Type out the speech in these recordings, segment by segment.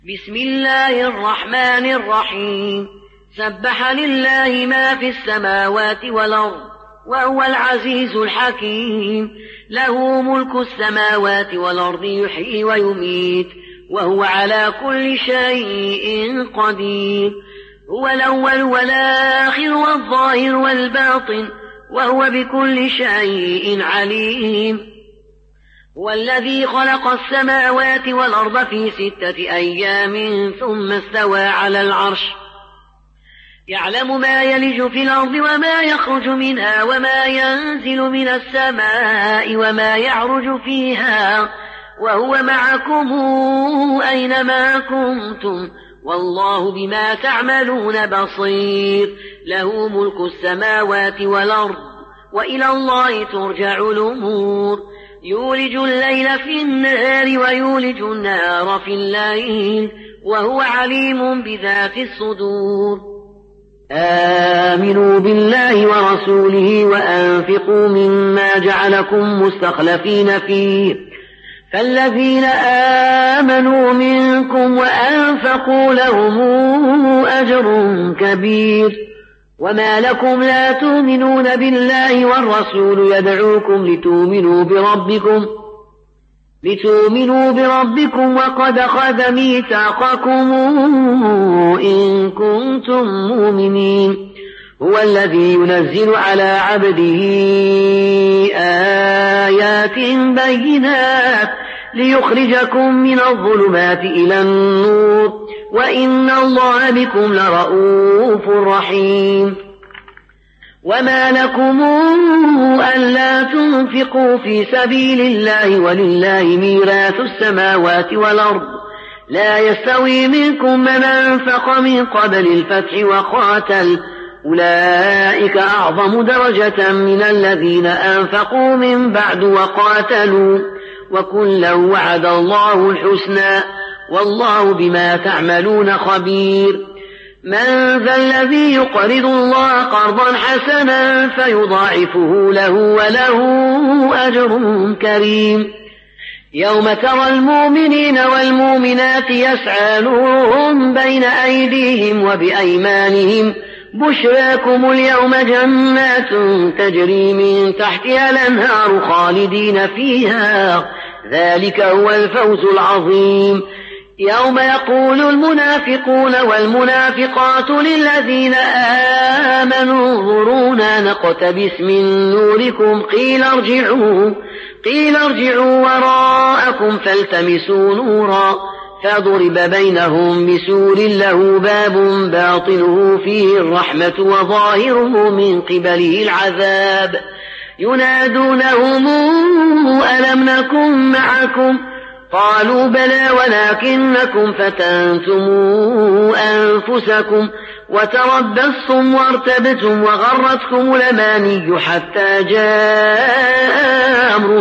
بسم الله الرحمن الرحيم. سبح لله ما في السماوات والأرض وهو العزيز الحكيم. له ملك السماوات والأرض يحيي ويميت وهو على كل شيء قدير. هو الأول والآخر والظاهر والباطن وهو بكل شيء عليم. هو الذي خلق السماوات والأرض في 6 أيام ثم استوى على العرش. يعلم ما يلج في الأرض وما يخرج منها وما ينزل من السماء وما يعرج فيها وهو معكم أينما كنتم والله بما تعملون بصير. له ملك السماوات والأرض وإلى الله ترجع الأمور. يولج الليل في النهار ويولج النهار في الليل وهو عليم بذات الصدور. آمنوا بالله ورسوله وأنفقوا مما جعلكم مستخلفين فيه فالذين آمنوا منكم وأنفقوا لهم أجر كبير. وما لكم لا تؤمنون بالله والرسول يدعوكم لتؤمنوا بربكم وقد أخذ ميثاقكم إن كنتم مؤمنين. هو الذي ينزل على عبده آيات بينات ليخرجكم من الظلمات إلى النور وإن الله بكم لرؤوف رحيم. وما لكم ألا تنفقوا في سبيل الله ولله ميراث السماوات والأرض لا يستوي منكم من أنفق من قبل الفتح وقاتل أولئك أعظم درجة من الذين أنفقوا من بعد وقاتلوا وكلا وعد الله الحسنى والله بما تعملون خبير. من ذا الذي يقرض الله قرضا حسنا فيضاعفه له وله أجر كريم. يوم ترى المؤمنين والمؤمنات يسعى نورهم بين أيديهم وبأيمانهم بشراكم اليوم جنات تجري من تحتها الأنهار خالدين فيها ذلك هو الفوز العظيم. يوم يقول المنافقون والمنافقات للذين آمنوا انظرونا نقتبس من نوركم قيل ارجعوا وراءكم فالتمسوا نورا فضرب بينهم بسور له باب باطنه فيه الرحمة وظاهره من قبله العذاب. ينادونهم ألم نكن معكم قالوا بلى ولكنكم فتنتم أنفسكم وتربصتم وارتبتم وغرتكم الأماني حتى جاء أمر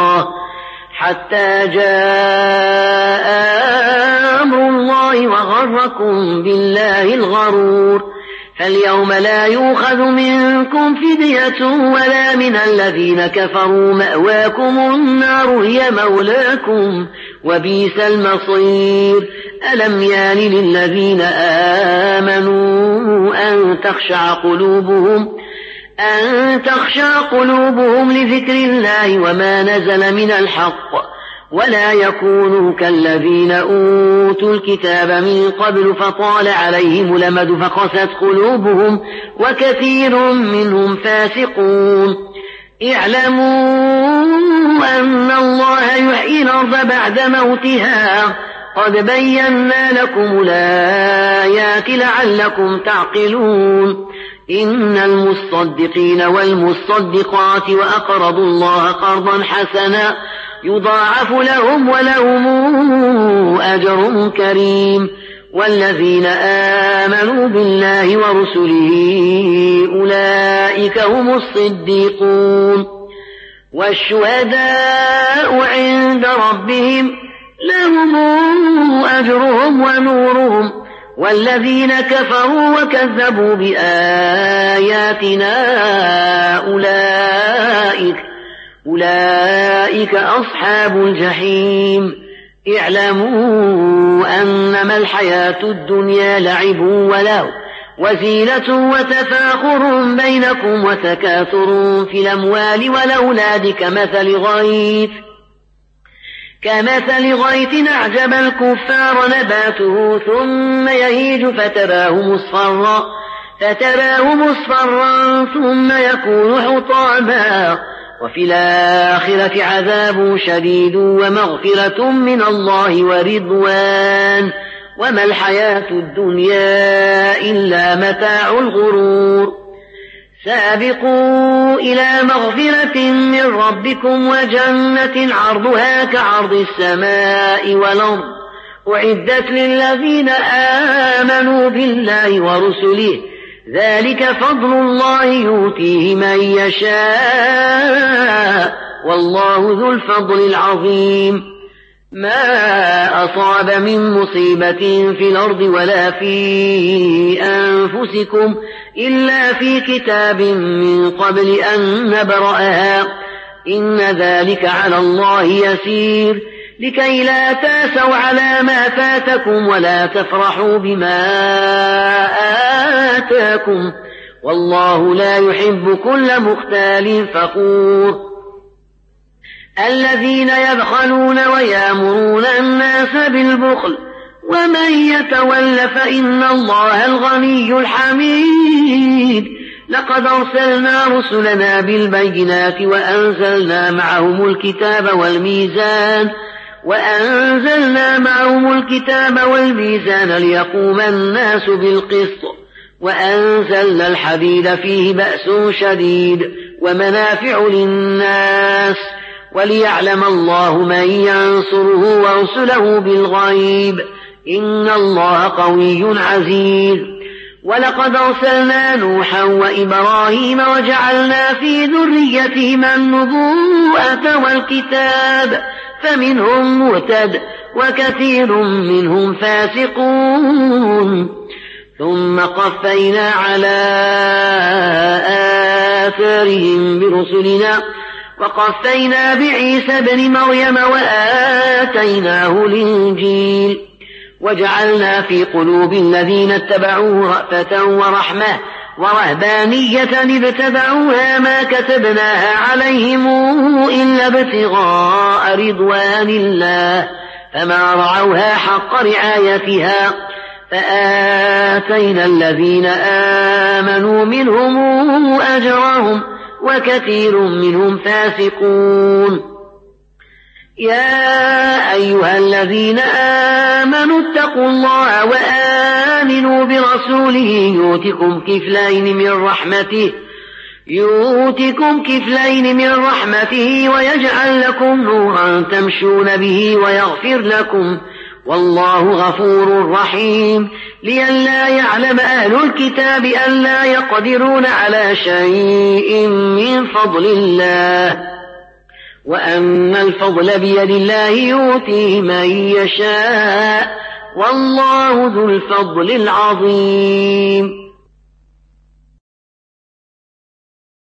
الله وغركم بالله الغرور. فاليوم لا يؤخذ منكم فدية ولا من الذين كفروا مأواكم النار هي مولاكم وبئس المصير. ألم يان للذين آمنوا أن تخشع قلوبهم لذكر الله وما نزل من الحق ولا يكونوا كالذين أوتوا الكتاب من قبل فطال عليهم الأمد فقست قلوبهم وكثير منهم فاسقون. اعلموا أن الله يحيي الأرض بعد موتها قد بينا لكم الآيات لعلكم تعقلون. إن المصدقين والمصدقات وأقرضوا الله قرضا حسنا يضاعف لهم ولهم أجر كريم. والذين آمنوا بالله ورسله أولئك هم الصديقون والشهداء عند ربهم لهم أجرهم ونورهم. والذين كفروا وكذبوا بآياتنا أولئك أصحاب الجحيم. اعلموا أنما الحياة الدنيا لعب ولهو وزينة وتفاخر بينكم وتكاثر في الأموال والأولاد كمثل غيث أعجب الكفار نباته ثم يهيج فتراه مصفرا ثم يكون حطاما وفي الآخرة عذاب شديد ومغفرة من الله ورضوان وما الحياة الدنيا إلا متاع الغرور سابقوا إلى مغفرة من ربكم وجنة عرضها كعرض السماء والأرض أعدت للذين آمنوا بالله ورسله ذلك فضل الله يؤتيه من يشاء والله ذو الفضل العظيم ما أصاب من مصيبة في الأرض ولا في أنفسكم إلا في كتاب من قبل أن نبرأها إن ذلك على الله يسير لكي لا تاسوا على ما فاتكم ولا تفرحوا بما آتاكم والله لا يحب كل مختال فخور الذين يبخلون ويأمرون الناس بالبخل ومن يتول فإن الله الغني الحميد لقد أرسلنا رسلنا بالبينات وأنزلنا معهم الكتاب والميزان ليقوم الناس بالقسط وأنزلنا الحديد فيه بأس شديد ومنافع للناس وليعلم الله من ينصره ورسله بالغيب إن الله قوي عزيز ولقد أرسلنا نوحا وإبراهيم وجعلنا في ذريتهما النبوءة والكتاب فمنهم مهتد وكثير منهم فاسقون ثم قفينا على آثارهم برسلنا وقفينا بعيسى ابن مريم وآتيناه الإنجيل وجعلنا في قلوب الذين اتبعوه رأفة ورحمة ورهبانية ابتدعوها ما كتبناها عليهم إلا ابتغاء رضوان الله فما رعوها حق رعايتها فآتينا الذين آمنوا منهم أجرهم وكثير منهم فاسقون يا أيها الذين آمنوا اتقوا الله وآمنوا برسوله يؤتكم كفلين من رحمته ويجعل لكم نورا تمشون به ويغفر لكم والله غفور رحيم لئلا يعلم أهل الكتاب أن لا يقدرون على شيء من فضل الله وأن الفضل بيد الله يؤتيه من يشاء والله ذو الفضل العظيم